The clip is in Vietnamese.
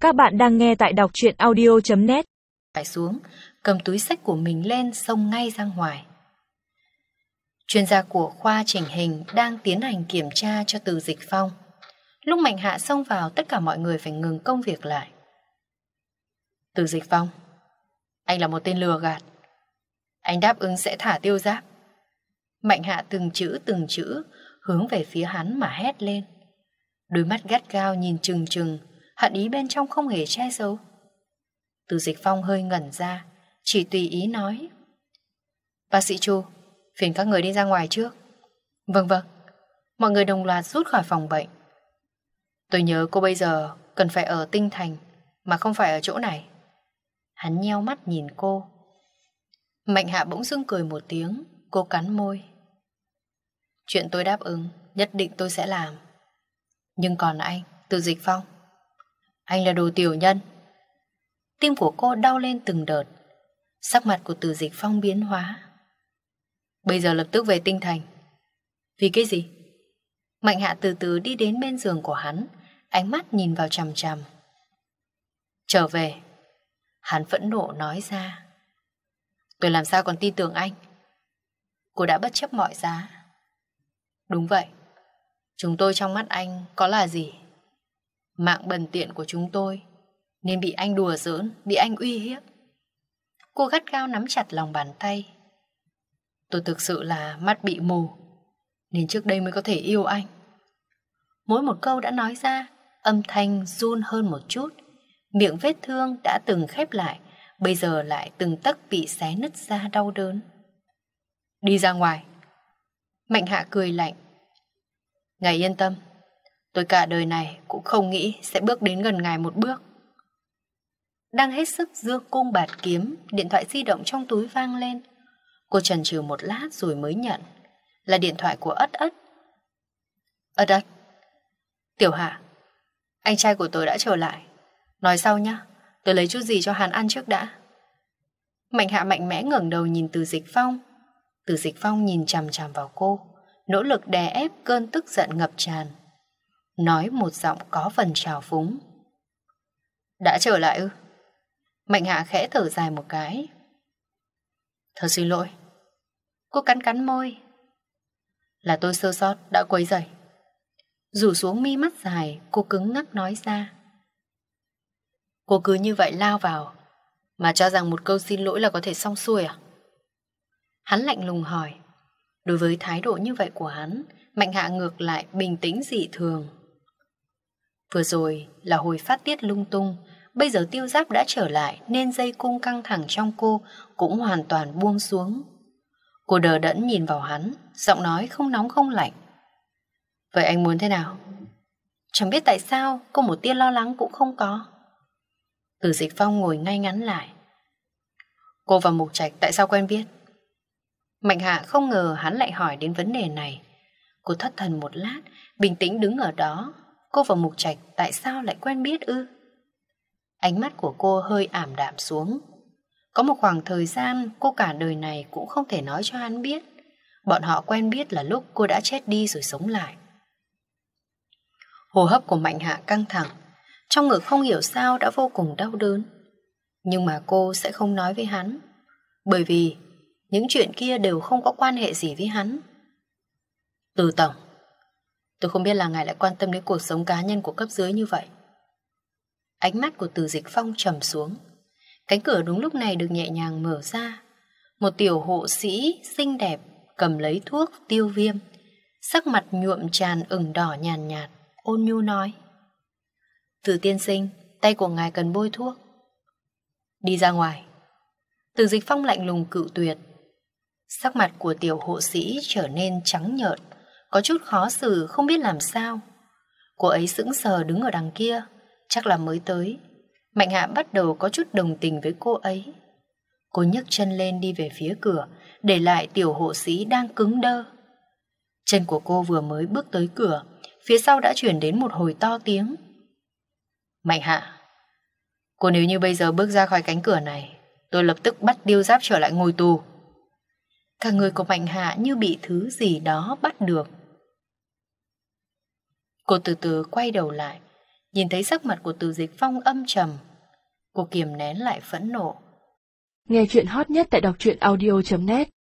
Các bạn đang nghe tại đọc truyện audio.net. Phải xuống, cầm túi xách của mình lên xông ngay ra ngoài. Chuyên gia của khoa chỉnh hình đang tiến hành kiểm tra cho Từ Dịch Phong. Lúc Mạnh Hạ xông vào, tất cả mọi người phải ngừng công việc lại. Từ Dịch Phong, anh là một tên lừa gạt. Anh đáp ứng sẽ thả Tiêu Giáp. Mạnh Hạ từng chữ hướng về phía hắn mà hét lên. Đôi mắt gắt gao nhìn trừng trừng, hận ý bên trong không hề che giấu. Từ Dịch Phong hơi ngẩn ra, chỉ tùy ý nói: Bác sĩ Chu, phiền các người đi ra ngoài trước. Vâng. Mọi người đồng loạt rút khỏi phòng bệnh. Tôi nhớ cô bây giờ cần phải ở Tinh Thành, mà không phải ở chỗ này. Hắn nheo mắt nhìn cô. Mạnh Hạ bỗng dưng cười một tiếng. Cô cắn môi. Chuyện tôi đáp ứng, nhất định tôi sẽ làm. Nhưng còn anh, Từ Dịch Phong, anh là đồ tiểu nhân. Tim của cô đau lên từng đợt. Sắc mặt của Từ Dịch Phong biến hóa. Bây giờ lập tức về Tinh Thành. Vì cái gì? Mạnh Hạ từ từ đi đến bên giường của hắn, ánh mắt nhìn vào chằm chằm. Trở về. Hắn phẫn nộ nói ra. Tôi làm sao còn tin tưởng anh? Cô đã bất chấp mọi giá. Đúng vậy. Chúng tôi trong mắt anh có là gì? Mạng bần tiện của chúng tôi, nên bị anh đùa giỡn, bị anh uy hiếp. Cô gắt gao nắm chặt lòng bàn tay. Tôi thực sự là mắt bị mù, nên trước đây mới có thể yêu anh. Mỗi một câu đã nói ra, âm thanh run hơn một chút. Miệng vết thương đã từng khép lại, bây giờ lại từng tấc bị xé nứt ra đau đớn. Đi ra ngoài. Mạnh Hạ cười lạnh. Ngài yên tâm, tôi cả đời này cũng không nghĩ sẽ bước đến gần ngài một bước. Đang hết sức giương cung bạt kiếm, điện thoại di động trong túi vang lên. Cô chần chừ một lát rồi mới nhận. Là điện thoại của Ất Ất. Ất. Tiểu Hạ, anh trai của tôi đã trở lại. Nói sau nhá, tôi lấy chút gì cho hắn ăn trước đã. Mạnh Hạ mạnh mẽ ngẩng đầu nhìn Từ Dịch Phong. Từ Dịch Phong nhìn chằm chằm vào cô, nỗ lực đè ép cơn tức giận ngập tràn. Nói một giọng có phần trào phúng. Đã trở lại ư? Mạnh Hạ khẽ thở dài một cái. Thật xin lỗi. Cô cắn môi. Là tôi sơ sót đã quấy rầy. Rủ xuống mi mắt dài, cô cứng ngắc nói ra. Cô cứ như vậy lao vào, mà cho rằng một câu xin lỗi là có thể xong xuôi à? Hắn lạnh lùng hỏi. Đối với thái độ như vậy của hắn, Mạnh Hạ ngược lại bình tĩnh dị thường. Vừa rồi là hồi phát tiết lung tung, bây giờ Tiêu Giáp đã trở lại nên dây cung căng thẳng trong cô cũng hoàn toàn buông xuống. Cô đờ đẫn nhìn vào hắn, giọng nói không nóng không lạnh. Vậy anh muốn thế nào? Chẳng biết tại sao cô một tia lo lắng cũng không có. Từ Dịch Phong ngồi ngay ngắn lại. Cô và Mục Trạch tại sao quen biết? Mạnh Hạ không ngờ hắn lại hỏi đến vấn đề này. Cô thất thần một lát, bình tĩnh đứng ở đó. Cô và Mục Trạch tại sao lại quen biết ư? Ánh mắt của cô hơi ảm đạm xuống. Có một khoảng thời gian cô cả đời này cũng không thể nói cho hắn biết. Bọn họ quen biết là lúc cô đã chết đi rồi sống lại. Hô hấp của Mạnh Hạ căng thẳng, trong ngực không hiểu sao đã vô cùng đau đớn. Nhưng mà cô sẽ không nói với hắn, bởi vì những chuyện kia đều không có quan hệ gì với hắn. Từ tổng, tôi không biết là ngài lại quan tâm đến cuộc sống cá nhân của cấp dưới như vậy. Ánh mắt của Từ Dịch Phong trầm xuống. Cánh cửa đúng lúc này được nhẹ nhàng mở ra. Một tiểu hộ sĩ xinh đẹp cầm lấy thuốc tiêu viêm, sắc mặt nhuộm tràn ửng đỏ nhàn nhạt, ôn nhu nói. Từ tiên sinh, tay của ngài cần bôi thuốc. Đi ra ngoài. Từ Dịch Phong lạnh lùng cự tuyệt. Sắc mặt của tiểu hộ sĩ trở nên trắng nhợt, có chút khó xử không biết làm sao. Cô ấy sững sờ đứng ở đằng kia, chắc là mới tới. Mạnh Hạ bắt đầu có chút đồng tình với cô ấy. Cô nhấc chân lên đi về phía cửa, để lại tiểu hộ sĩ đang cứng đơ. Chân của cô vừa mới bước tới cửa, phía sau đã chuyển đến một hồi to tiếng. Mạnh Hạ, cô nếu như bây giờ bước ra khỏi cánh cửa này, tôi lập tức bắt Tiêu Giáp trở lại ngồi tù. Cả người của Mạnh Hạ như bị thứ gì đó bắt được. Cô từ từ quay đầu lại, Nhìn thấy sắc mặt của Từ Dịch Phong âm trầm, cô kiềm nén lại phẫn nộ. Nghe chuyện hot nhất tại đọc truyện audio.net